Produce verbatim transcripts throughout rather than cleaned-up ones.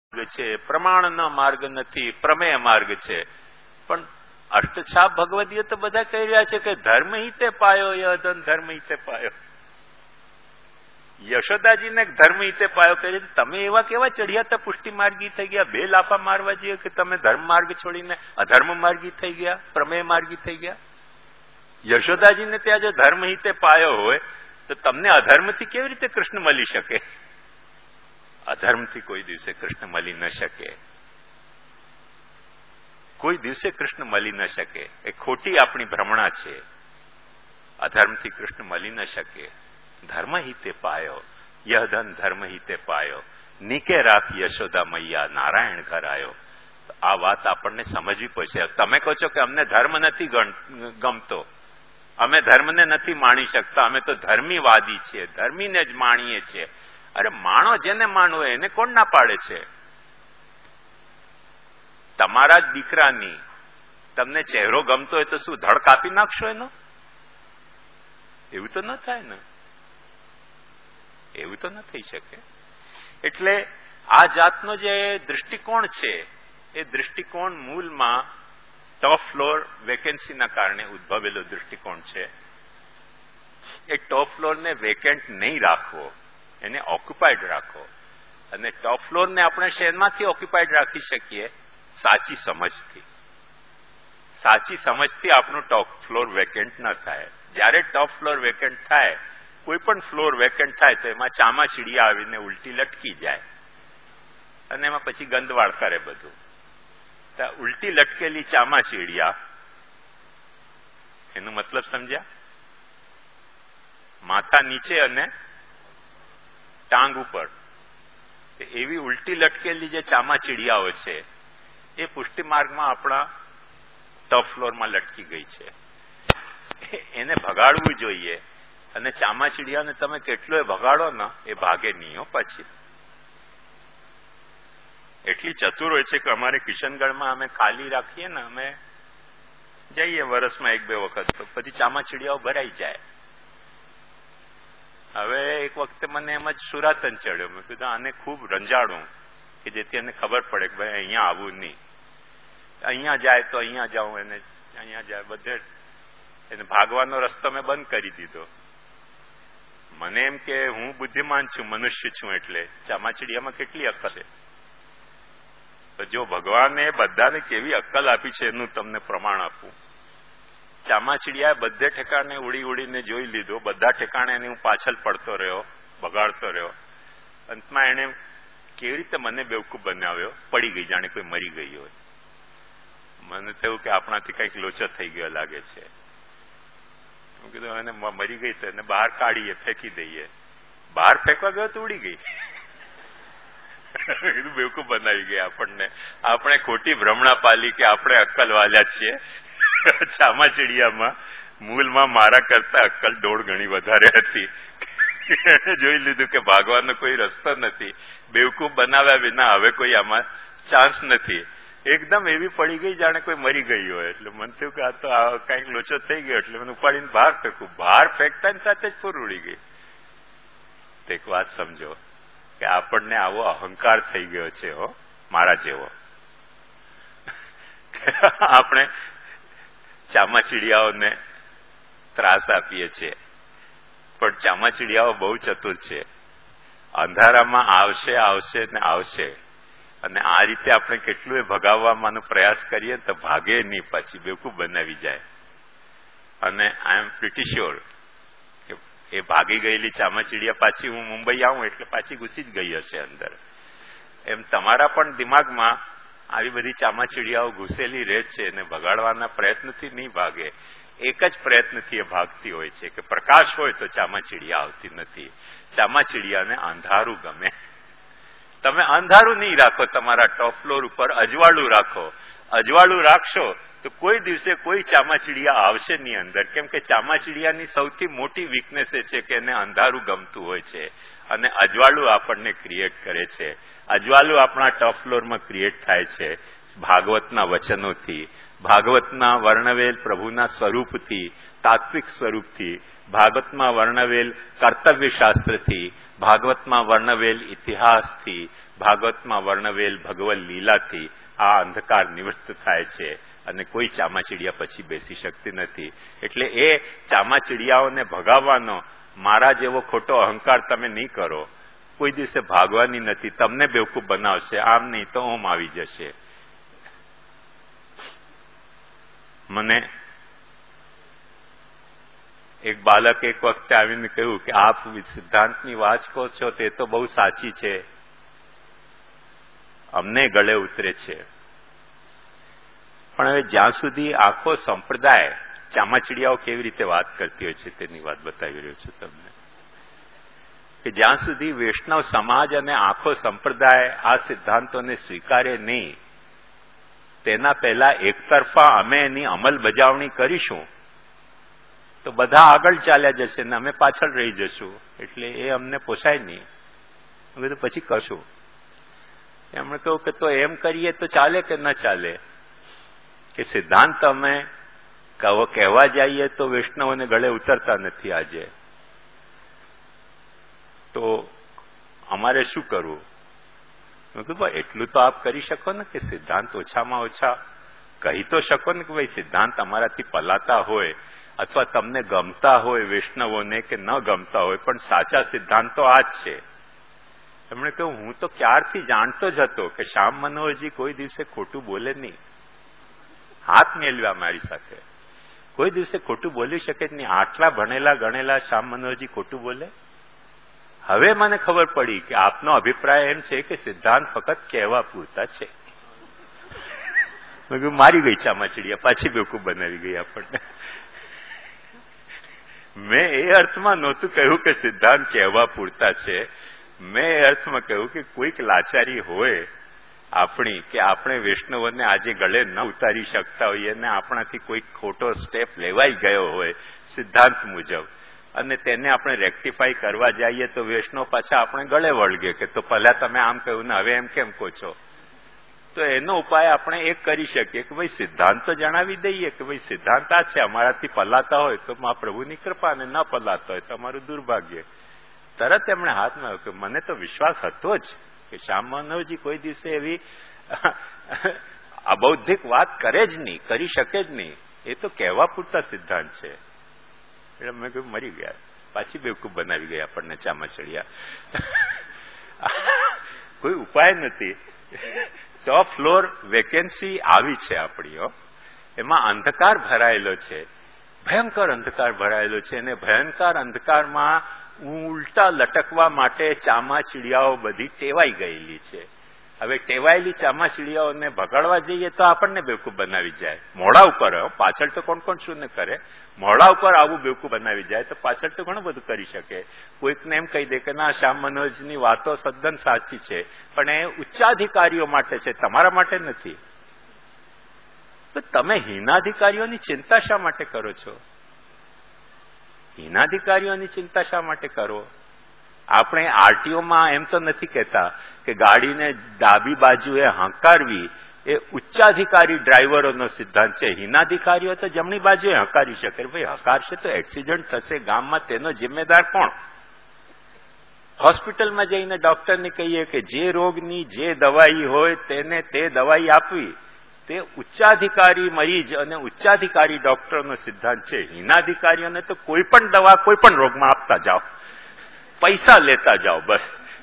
છે, પ્રમાણનો માર્ગ નથી, પ્રમેય માર્ગ છે. પણ અષ્ટછાપ ભગવદીય તો બધા કહી રહ્યા છે કે ધર્મ હિતે પાયો યધન ધર્મ હિતે પાયો. યશોદાજીને ધર્મ હિતે પાયો કરી, તમે એવા કેવા ચડિયા હતા પુષ્ટિ માર્ગી થઈ ગયા? બે લાફા મારવા જોઈએ કે તમે ધર્મ માર્ગ છોડીને અધર્મ માર્ગી થઈ ગયા, પ્રમેય માર્ગી થઈ ગયા. યશોદાજીને ત્યાં જો ધર્મ હિતે પાયો હોય તો તમને અધર્મથી કેવી રીતે કૃષ્ણ મળી શકે? અધર્મથી કોઈ દિવસે કૃષ્ણ મળી ન શકે, કોઈ દિવસે કૃષ્ણ મળી ન શકે. એ ખોટી આપણી ભ્રમણા છે. અધર્મથી કૃષ્ણ મળી ન શકે. ધર્મ હિતે પાયો યહધન ધર્મ હિતે પાયો, નીકે રાખ યશોદા મૈયા નારાયણ કરાયો. આ વાત આપણને સમજવી પડશે. તમે કહો છો કે અમને ધર્મ નથી ગમતો, અમે ધર્મને નથી માણી શકતા, અમે તો ધર્મીવાદી છીએ, ધર્મીને જ માણીએ છીએ. અરે માણો જેને માનવો એને કોણ ના પાડે છે? તમારા જ દીકરાની તમને ચહેરો ગમતો હોય તો શું ધડ કાપી નાખશો એનો? એવું તો ન થાય ને, એવું તો ન થઈ શકે. એટલે આ જાતનો જે દૃષ્ટિકોણ છે એ દૃષ્ટિકોણ મૂળમાં ટોપ ફ્લોર વેકેન્સીના કારણે ઉદ્ભવેલો દૃષ્ટિકોણ છે. એ ટોપ ફ્લોરને વેકેન્ટ નહીં રાખવો, એને ઓક્યુપાઈડ રાખો. અને ટોપ ફ્લોરને આપણે શેરમાંથી ઓક્યુપાઈડ રાખી શકીએ? સાચી સમજથી. સાચી સમજથી આપણું ટોપ ફ્લોર વેકેન્ટ ન થાય. જ્યારે ટોપ ફ્લોર વેકેન્ટ થાય, કોઈ પણ ફ્લોર વેકેન્ટ થાય તો એમાં ચામાચીડિયા આવીને ઉલટી લટકી જાય અને એમાં પછી ગંદવાડ કરે બધું. ઉલટી લટકેલી ચામાચીડિયા એનો મતલબ સમજ્યા? માથા નીચે અને ટાંગ ઉપર. એવી ઉલટી લટકેલી જે ચામાચીડિયાઓ છે એ પુષ્ટિ માર્ગમાં આપણા ટોપ ફ્લોરમાં લટકી ગઈ છે. એને ભગાડવું જોઈએ. અને ચામાચીડિયાને તમે કેટલોય ભગાડો ને એ ભાગે નહીં હો. પછી એટલી ચતુર હોય છે કે અમારે કિશનગઢમાં અમે ખાલી રાખીએ ને, અમે જઈએ વર્ષમાં એક બે વખત, તો પછી ચામાચીડિયાઓ ભરાઈ જાય. હવે એક વખતે મને એમ જ સુરાતન ચડ્યો. મેં કીધું આને ખૂબ રંજાડું કે જેથી એને ખબર પડે કે ભાઈ અહીંયા આવવું નહીં, અહીંયા જાય તો અહીંયા જાઉં, એને અહીંયા જાય બધે. એને ભાગવાનો રસ્તો મેં બંધ કરી દીધો. મને એમ કે હું બુદ્ધિમાન છું, મનુષ્ય છું, એટલે ચામાચીડિયામાં કેટલી અક્કલ છે. તો જો ભગવાને બધાને કેવી અક્કલ આપી છે એનું તમને પ્રમાણ આપું. ચામાચીડિયાએ બધે ઠેકાણે ઉડી ઉડીને જોઈ લીધો, બધા ઠેકાણે એને હું પાછળ પડતો રહ્યો, બગાડતો રહ્યો. અંતમાં એને કેવી રીતે મને બેવકૂફ બનાવ્યો, પડી ગઈ, જાણે કોઈ મરી ગઈ હોય. મને થયું કે આપણાથી કંઈક લોચો થઈ ગયો લાગે છે. હું કીધું એને મરી ગઈ તો એને બહાર કાઢીએ, ફેંકી દઈએ. બહાર ફેંકવા ગયો તો ઉડી ગઈ. કીધું બેવકૂફ બનાવી ગયા આપણને. આપણે ખોટી ભ્રમણા પાલી કે આપણે અક્કલ વાલ્યા છીએ. ચામાચીડિયામાં મૂળમાં મારા કરતા અક્કલ દોઢ ગણી વધારે હતી. જોઈ લીધું કે ભાગવાનો કોઈ રસ્તો નથી, બેવકૂફ બનાવ્યા વિના હવે કોઈ આમાં ચાન્સ નથી. એકદમ એવી પડી ગઈ જાણે કોઈ મરી ગઈ હોય. એટલે મને થયું કે આ તો આ કઈક લોચો થઈ ગયો, એટલે મને ઉપાડીને બહાર ફેંકું. બહાર ફેંકતાની સાથે જ પૂર ઉડી ગઈ. તો એક વાત સમજો કે આપણને આવો અહંકાર થઈ ગયો છે હો, મારા જેવો. આપણે ચામાચીડિયાઓને ત્રાસ આપીએ છીએ, પણ ચામાચીડિયાઓ બહુ ચતુર છે. અંધારામાં આવશે આવશે ને આવશે. અને આ રીતે આપણે કેટલું ભગાવવાનો પ્રયાસ કરીએ તો ભાગે નહીં, પછી બેવકૂફ બનાવી જાય. અને આઈ એમ પ્રિટી શ્યોર કે એ ભાગી ગયેલી ચામાચીડિયા પાછી હું મુંબઈ આવું એટલે પાછી ઘૂસી જ ગઈ હશે અંદર. એમ તમારા પણ દિમાગમાં આવી બધી ચામાચીડિયાઓ ઘૂસેલી રહે છે અને ભગાડવાના પ્રયત્નથી નહીં ભાગે. એક જ પ્રયત્નથી એ ભાગતી હોય છે કે પ્રકાશ હોય તો ચામાચીડિયા આવતી નથી. ચામાચીડિયાને અંધારું ગમે. તમે અંધારું નહીં રાખો, તમારા ટોપ ફ્લોર ઉપર અજવાળું રાખો. અજવાળું રાખશો તો કોઈ દિવસે કોઈ ચામાચીડિયા આવશે નહીં અંદર. કેમ કે ચામાચીડિયાની સૌથી મોટી વીકનેસ એ છે કે એને અંધારું ગમતું હોય છે અને અજવાળું આપણને ક્રિએટ કરે છે. અજવાળું આપણા ટોપ ફ્લોરમાં ક્રિએટ થાય છે. ભાગવતના વચનોથી, ભાગવતના વર્ણવેલ પ્રભુના સ્વરૂપથી, તાત્વિક સ્વરૂપથી, ભાગવતમાં વર્ણવેલ કર્તવ્યશાસ્ત્રથી, ભાગવતમાં વર્ણવેલ ઇતિહાસથી, ભાગવતમાં વર્ણવેલ ભગવત લીલાથી આ અંધકાર નિવૃત્ત થાય છે અને કોઈ ચામાચીડિયા પછી બેસી શકતી નથી. એટલે એ ચામાચીડિયાઓને ભગાવવાનો મારા જેવો ખોટો અહંકાર તમે નહીં કરો. કોઈ દિવસે ભાગવાની નથી. તમને બેવકૂફ બનાવશે, આમ નહીં તો ઓમ આવી જશે. મને એક બાલક એક વખતે આવીને કહ્યું કે આપ સિદ્ધાંતની વાત કહો છો તે તો બહુ સાચી છે, અમને ગળે ઉતરે છે, પણ હવે જ્યાં સુધી આખો સંપ્રદાય ચામાચીડિયાઓ કેવી રીતે વાત કરતી હોય છે તેની વાત બતાવી રહ્યો છું તમને, કે જ્યાં સુધી વૈષ્ણવ સમાજ અને આખો સંપ્રદાય આ સિદ્ધાંતોને સ્વીકારે નહીં, તેના પહેલા એકતરફા અમે એની અમલબજાવણી કરીશું તો બધા આગળ ચાલ્યા જશે ને અમે પાછળ રહી જશું. એટલે એ અમને પોસાય નહીં. અમે તો પછી કરશું. એમણે કહ્યું કે તો એમ કરીએ તો ચાલે કે ન ચાલે, કે સિદ્ધાંત અમે કહેવા જઈએ તો વૈષ્ણવોને ગળે ઉતરતા નથી આજે, તો અમારે શું કરવું? મેં કીધું ભાઈ એટલું તો આપ કરી શકો ને કે સિદ્ધાંત ઓછામાં ઓછા કહી તો શકો ને કે ભાઈ સિદ્ધાંત અમારાથી પલાતા હોય અથવા તમને ગમતા હોય વૈષ્ણવોને કે ન ગમતા હોય, પણ સાચા સિદ્ધાંતો આ જ છે. એમણે કહ્યું હું તો ક્યારથી જાણતો જ હતો કે શ્યામ મનોહરજી કોઈ દિવસે ખોટું બોલે નહીં. હાથ મેળવ્યા મારી સાથે, કોઈ દિવસે ખોટું બોલી શકે જ નહીં. આટલા ભણેલા ગણેલા શ્યામ મનોહરજી ખોટું બોલે? હવે મને ખબર પડી કે આપનો અભિપ્રાય એમ છે કે સિદ્ધાંત ફક્ત કહેવા પૂરતા છે. મેં કહ્યું મારી ગઈ ચામાચીડિયા, પાછી બેવકૂફ બનાવી ગઈ આપણને. મેં એ અર્થમાં નહોતું કહ્યું કે સિદ્ધાંત કહેવા પૂરતા છે. મેં એ અર્થમાં કહ્યું કે કોઈક લાચારી હોય આપણી કે આપણે વૈષ્ણવોને આજે ગળે ન ઉતારી શકતા હોઈએ અને આપણાથી કોઈક ખોટો સ્ટેપ લેવાઈ ગયો હોય સિદ્ધાંત મુજબ, અને તેને આપણે રેક્ટિફાઈ કરવા જઈએ તો વૈષ્ણવ પાછા આપણે ગળે વળગે કે તો પહેલા તમે આમ કહ્યું ને હવે એમ કેમ કહો છો. તો એનો ઉપાય આપણે એક કરી શકીએ કે ભાઈ સિદ્ધાંત તો જણાવી દઈએ કે ભાઈ સિદ્ધાંત આ છે, અમારાથી પલાતા હોય તો મહાપ્રભુની કૃપા, અને ન પલાતા હોય તો અમારું દુર્ભાગ્ય. તરત એમણે હાથમાં આવ્યું કે મને તો વિશ્વાસ હતો જ કે શ્યામ મનોહરજી કોઈ દિવસે એવી અબૌદ્ધિક વાત કરે જ નહીં, કરી શકે જ નહીં. એ તો કહેવા પૂરતા સિદ્ધાંત છે. એટલે મેં કહ્યું મરી ગયા, પાછી બેવકૂફ બનાવી ગયા આપણને ચામાચીડિયા. કોઈ ઉપાય નથી. ટોપ ફ્લોર વેકેન્સી આવી છે આપણી, એમાં અંધકાર ભરાયેલો છે, ભયંકર અંધકાર ભરાયેલો છે, અને ભયંકર અંધકારમાં ઉલટા લટકવા માટે ચામાચીડિયાઓ બધી ટેવાઈ ગયેલી છે. હવે ટેવાયેલી ચામાચીડિયાઓને ભગાડવા જઈએ તો આપણને બેવકૂફ બનાવી જાય. મોડા ઉપર, પાછળ તો કોણ કોણ શું ને કરે, મોડા ઉપર આવું બેવકૂફ બનાવી જાય તો પાછળ તો ઘણું બધું કરી શકે. કોઈકને એમ કહી દે કે ના શ્યામ મનોહરજીની વાતો સદ્દન સાચી છે, પણ એ ઉચ્ચાધિકારીઓ માટે છે, તમારા માટે નથી. તો તમે હીનાધિકારીઓની ચિંતા શા માટે કરો છો? હીનાધિકારીઓની ચિંતા શા માટે કરો? આપણે આરટીઓમાં એમ તો નથી કહેતા કે ગાડીને ડાબી બાજુએ હંકારવી એ ઉચ્ચાધિકારી ડ્રાઈવરોનો સિદ્ધાંત છે. હીનાધિકારીઓ તો જમણી બાજુએ હંકારી શકે. ભાઈ હંકારશે તો એક્સિડન્ટ થશે ગામમાં, તેનો જિમ્મેદાર કોણ? હોસ્પિટલમાં જઈને ડોક્ટરને કહીએ કે જે રોગની જે દવાઈ હોય તેને તે દવાઈ આપવી, તે ઉચ્ચાધિકારી મરીજ અને ઉચ્ચાધિકારી ડોક્ટરનો સિદ્ધાંત છે. હીનાધિકારીઓને તો કોઈ પણ દવા કોઈ પણ રોગમાં આપતા જાઓ, પૈસા લેતા જાઓ, બસ.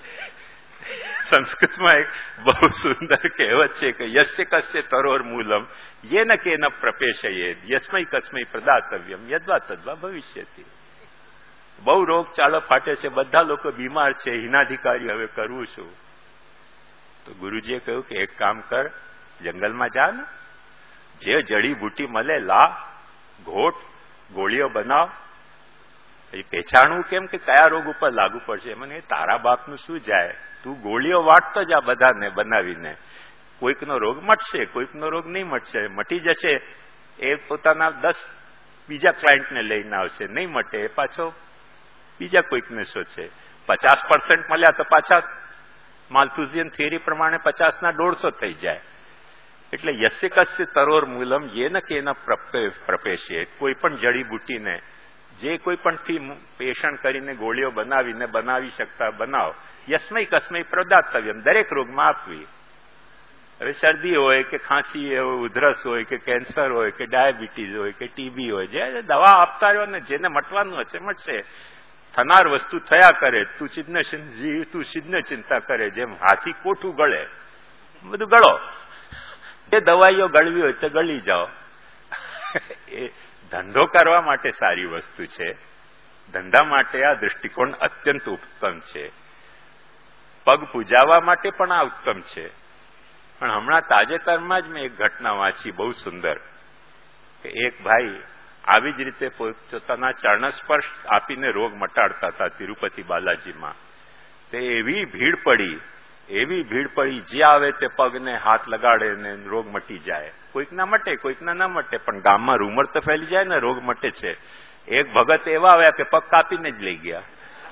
સંસ્કૃતમાં એક બહુ સુંદર કહેવત છે કે યસ્ય કસ્ય તરોર મૂલમ યેન કેન પ્રપેશયેદ યસ્મૈ કસ્મૈ પ્રદાતવ્યમ યદ્વા તદ્વા ભવિષ્યતિ. બહુ રોગચાળો ફાટે છે, બધા લોકો બીમાર છે, હીનાધિકારી હવે કરવું શું? તો ગુરુજીએ કહ્યું કે એક કામ કર, જંગલમાં જા ને, જે જડીબુટી મળે લા, ઘોટ, ગોળીઓ બનાવ. એ પહેચાણવું કેમ કે કયા રોગ ઉપર લાગુ પડશે? મને તારા બાપનું શું જાય, તું ગોળીઓ વાટતો જા બધાને બનાવીને. કોઈકનો રોગ મટશે, કોઈકનો રોગ નહીં મટશે. મટી જશે એ પોતાના દસ બીજા ક્લાયન્ટને લઈને આવશે, નહીં મટે એ પાછો બીજા કોઈકને શોધશે. પચાસ પર્સન્ટ મળ્યા તો પાછા માલ્થુઝિયન થિયરી પ્રમાણે પચાસના દોઢસો થઈ જાય. એટલે યસ્ય કસ્ય તરોર મૂલમ યેન કેન પ્રપેશે. કોઈ પણ જડીબુટીને જે કોઈ પણથી પેષણ કરીને ગોળીઓ બનાવીને બનાવી શકતા બનાવ. યસ્મય કસ્મય પ્રદાતવ્યમ, દરેક રોગમાં આપવી. હવે શરદી હોય કે ખાંસી હોય, ઉધરસ હોય કે કેન્સર હોય કે ડાયાબિટીસ હોય કે ટીબી હોય, જે દવા આપતા રહ્યો ને જેને મટવાનું હશે મટશે. થનાર વસ્તુ થયા કરે. તું ચિન્ન જીવ તું સિદ્ધ ચિંતા કરે. જેમ હાથી કોઠું ગળે બધું ગળો. જે દવાઈઓ ગળવી હોય તો ગળી જાઓ. એ ધંધો કરવા માટે સારી વસ્તુ છે. ધંધા માટે આ દૃષ્ટિકોણ અત્યંત ઉત્તમ છે. પગ પૂજાવા માટે પણ આ ઉત્તમ છે. પણ હમણાં તાજેતરમાં જ મેં એક ઘટના વાંચી બહુ સુંદર, કે એક ભાઈ આવી જ રીતે પોતાના ચરણ સ્પર્શ આપીને રોગ મટાડતા હતા તિરુપતિ બાલાજીમાં. તે એવી ભીડ પડી એવી ભીડ પડી જે આવે તે પગને હાથ લગાડે ને રોગ મટી જાય. કોઈકના મટે કોઈકના ના મટે, પણ ગામમાં રૂમર તો ફેલી જાય ને રોગ મટે છે. એક ભગત એવા આવ્યા કે પગ કાપીને જ લઈ ગયા.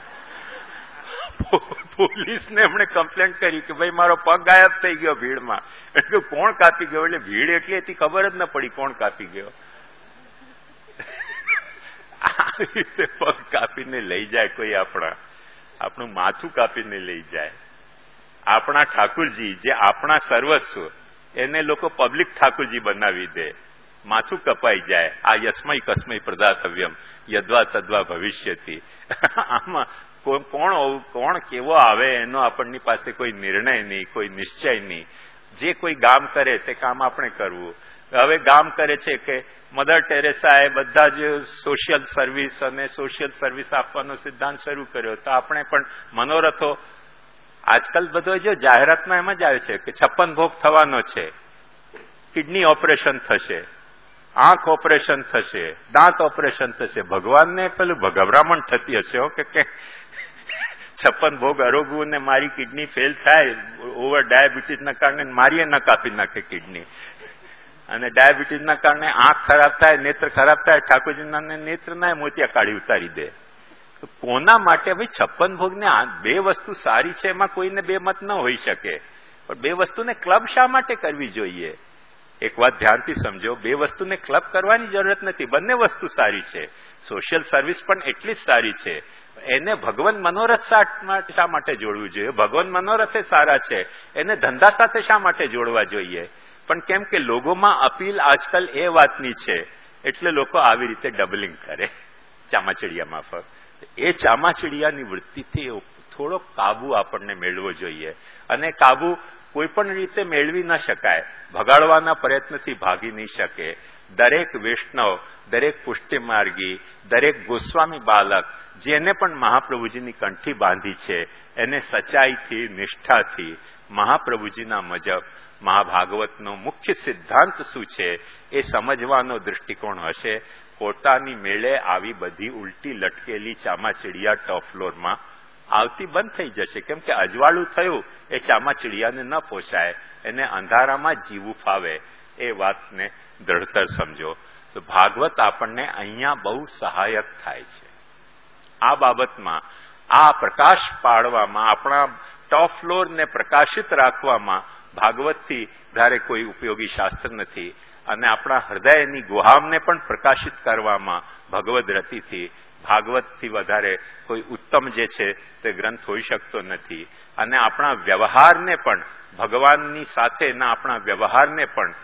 પોલીસને એમણે કમ્પ્લેન કરી કે ભાઈ મારો પગ ગાયબ થઈ ગયો ભીડમાં. એટલે કોણ કાપી ગયો? એટલે ભીડ એટલી હતી ખબર જ ન પડી કોણ કાપી ગયો. આવી રીતે પગ કાપીને લઈ જાય કોઈ, આપણા આપણું માથું કાપીને લઈ જાય. આપણા ઠાકુરજી જે આપણા સર્વસ્વ, એને લોકો પબ્લિક ઠાકુરજી બનાવી દે. માથું કપાઈ જાય. આ યસ્મય કસ્મય પ્રદાતવ્યમ યદ્વા તદ્વા ભવિષ્યતિ. આમાં કોણ કોણ કેવો આવે એનો આપણની પાસે કોઈ નિર્ણય નહીં, કોઈ નિશ્ચય નહીં. જે કોઈ ગામ કરે તે કામ આપણે કરવું. હવે ગામ કરે છે કે મધર ટેરેસાએ બધા જ સોશિયલ સર્વિસ અને સોશિયલ સર્વિસ આપવાનો સિદ્ધાંત શરૂ કર્યો, તો આપણે પણ મનોરથો આજકાલ બધો જો જાહેરાતમાં એમ જ આવે છે કે છપ્પન ભોગ થવાનો છે, કિડની ઓપરેશન થશે, આંખ ઓપરેશન થશે, દાંત ઓપરેશન થશે. ભગવાનને પેલું ગભરામણ થતી હશે હો કે છપ્પન ભોગ અરોગવું ને મારી કિડની ફેલ થાય ઓવર ડાયાબિટીસના કારણે મારીએ ન કાપી નાખે કિડની, અને ડાયાબિટીસના કારણે આંખ ખરાબ થાય, નેત્ર ખરાબ થાય, ઠાકોરજીના નેત્રના મોતિયા કાઢી ઉતારી દે. કોના માટે? ભાઈ છપ્પન ભોગને બે વસ્તુ સારી છે, એમાં કોઈને બે મત ન હોઈ શકે, પણ બે વસ્તુને ક્લબ શા માટે કરવી જોઈએ? એક વાત ધ્યાનથી સમજો, બે વસ્તુને ક્લબ કરવાની જરૂરત નથી. બંને વસ્તુ સારી છે. સોશિયલ સર્વિસ પણ એટલી જ સારી છે. એને ભગવાન મનોરથ શા માટે જોડવું જોઈએ? ભગવાન મનોરથે સારા છે, એને ધંધા સાથે શા માટે જોડવા જોઈએ? પણ કેમ કે લોકોમાં અપીલ આજકાલ એ વાતની છે, એટલે લોકો આવી રીતે ડબલિંગ કરે ચામાચીડિયા માફક. એ ચામાચીડિયાની વૃત્તિથી થોડો કાબુ આપણને મેળવવો જોઈએ. અને કાબુ કોઈ પણ રીતે મેળવી ન શકાય. ભગાડવાના પ્રયત્નથી ભાગી નહીં શકે. દરેક વૈષ્ણવ, દરેક પુષ્ટિમાર્ગી, દરેક ગોસ્વામી બાલક જેને પણ મહાપ્રભુજીની કંઠી બાંધી છે, એને સચ્ચાઈથી, નિષ્ઠાથી મહાપ્રભુજીના મુજબ મહાભાગવતનો મુખ્ય સિદ્ધાંત શું છે એ સમજવાનો દૃષ્ટિકોણ હશે. પોતાની મેળે આવી બધી ઉલટી લટકેલી ચામાચીડિયા ટોપ ફ્લોરમાં આવતી બંધ થઈ જશે. કેમ કે અજવાળું થયું એ ચામાચીડિયાને ન પોસાય, એને અંધારામાં જીવવું ફાવે. એ વાતને દ્રઢતર સમજો. તો ભાગવત આપણને અહીંયા બહુ સહાયક થાય છે આ બાબતમાં. આ પ્રકાશ પાડવામાં, આપણા ટોપ ફ્લોરને પ્રકાશિત રાખવામાં ભાગવતથી ધારે કોઈ ઉપયોગી શાસ્ત્ર નથી. અને આપણા હૃદયની ગુહામને પણ પ્રકાશિત કરવામાં ભગવદ રતિથી, ભાગવતથી વધારે કોઈ ઉત્તમ જે છે તે ગ્રંથ હોઈ શકતો નથી. અને આપણા વ્યવહારને પણ ભગવાનની સાથેના આપણા વ્યવહારને પણ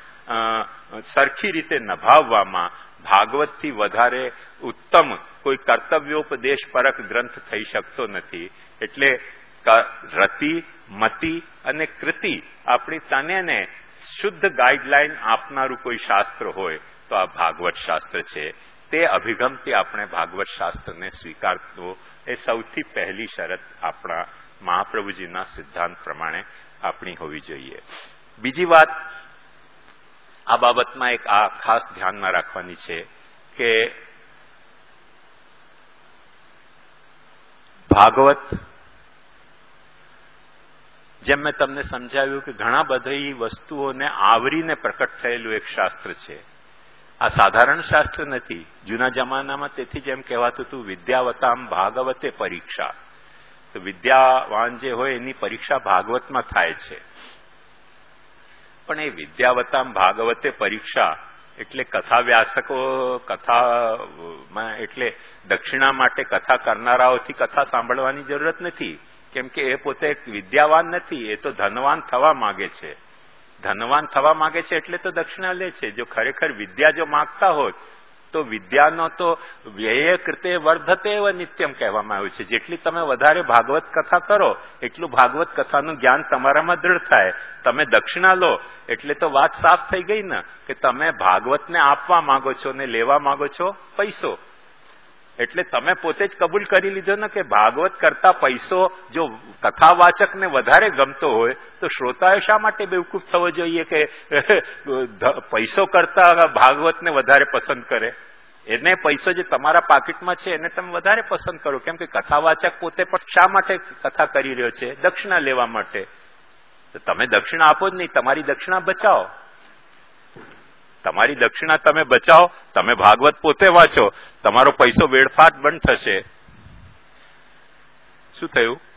સરખી રીતે નભાવવામાં ભાગવતથી વધારે ઉત્તમ કોઈ કર્તવ્યોપદેશ પરક ગ્રંથ થઈ શકતો નથી. એટલે રતિ, મતિ અને કૃતિ આપણી તનેને શુદ્ધ ગાઈડલાઈન આપનારું કોઈ શાસ્ત્ર હોય તો આ ભાગવત શાસ્ત્ર છે. તે અભિગમથી આપણે ભાગવત શાસ્ત્રને સ્વીકારવો એ સૌથી પહેલી શરત આપણા મહાપ્રભુજીના સિદ્ધાંત પ્રમાણે આપણી હોવી જોઈએ. બીજી વાત આ બાબતમાં એક આ ખાસ ધ્યાનમાં રાખવાની છે કે ભાગવત, જેમ મેં તમને સમજાવ્યું કે ઘણા બધી વસ્તુઓને આવરીને પ્રકટ થયેલું એક શાસ્ત્ર છે. આ સાધારણ શાસ્ત્ર નથી. જૂના જમાનામાં તેથી જેમ કહેવાતું હતું વિદ્યાવતામ ભાગવતે પરીક્ષા, તો વિદ્યાવાન જે હોય એની પરીક્ષા ભાગવતમાં થાય છે. પણ એ વિદ્યાવતામ ભાગવતે પરીક્ષા એટલે કથા વ્યાસકો કથામાં એટલે દક્ષિણા માટે કથા કરનારાઓથી કથા સાંભળવાની જરૂરત નથી, કેમ કે એ પોતે વિદ્યાવાન નથી, એ તો ધનવાન થવા માંગે છે. ધનવાન થવા માંગે છે એટલે તો દક્ષિણા લે છે. જો ખરેખર વિદ્યા જો માંગતા હોત તો વિદ્યાનો તો વ્યય કૃતે વર્ધતે એવ નિત્યમ કહેવામાં આવ્યું છે. જેટલી તમે વધારે ભાગવત કથા કરો એટલું ભાગવત કથાનું જ્ઞાન તમારામાં દૃઢ થાય. તમે દક્ષિણા લો એટલે તો વાત સાફ થઈ ગઈ ને કે તમે ભાગવતને આપવા માંગો છો ને લેવા માંગો છો પૈસો. એટલે તમે પોતે જ કબૂલ કરી લીધો ને કે ભાગવત કરતા પૈસો જો કથાવાચકને વધારે ગમતો હોય તો શ્રોતાએ શા માટે બેવકૂફ થવો જોઈએ કે પૈસો કરતા ભાગવતને વધારે પસંદ કરે? એને પૈસો જે તમારા પાકીટમાં છે એને તમે વધારે પસંદ કરો, કેમ કે કથાવાચક પોતે પણ શા માટે કથા કરી રહ્યો છે? દક્ષિણા લેવા માટે. તો તમે દક્ષિણા આપો જ નહીં, તમારી દક્ષિણા બચાવો. તમારી દક્ષિણા તમે બચાવો, તમે ભાગવત પોતે વાંચો, તમારો પૈસો વેડફાટ બંધ થશે. શું થયું?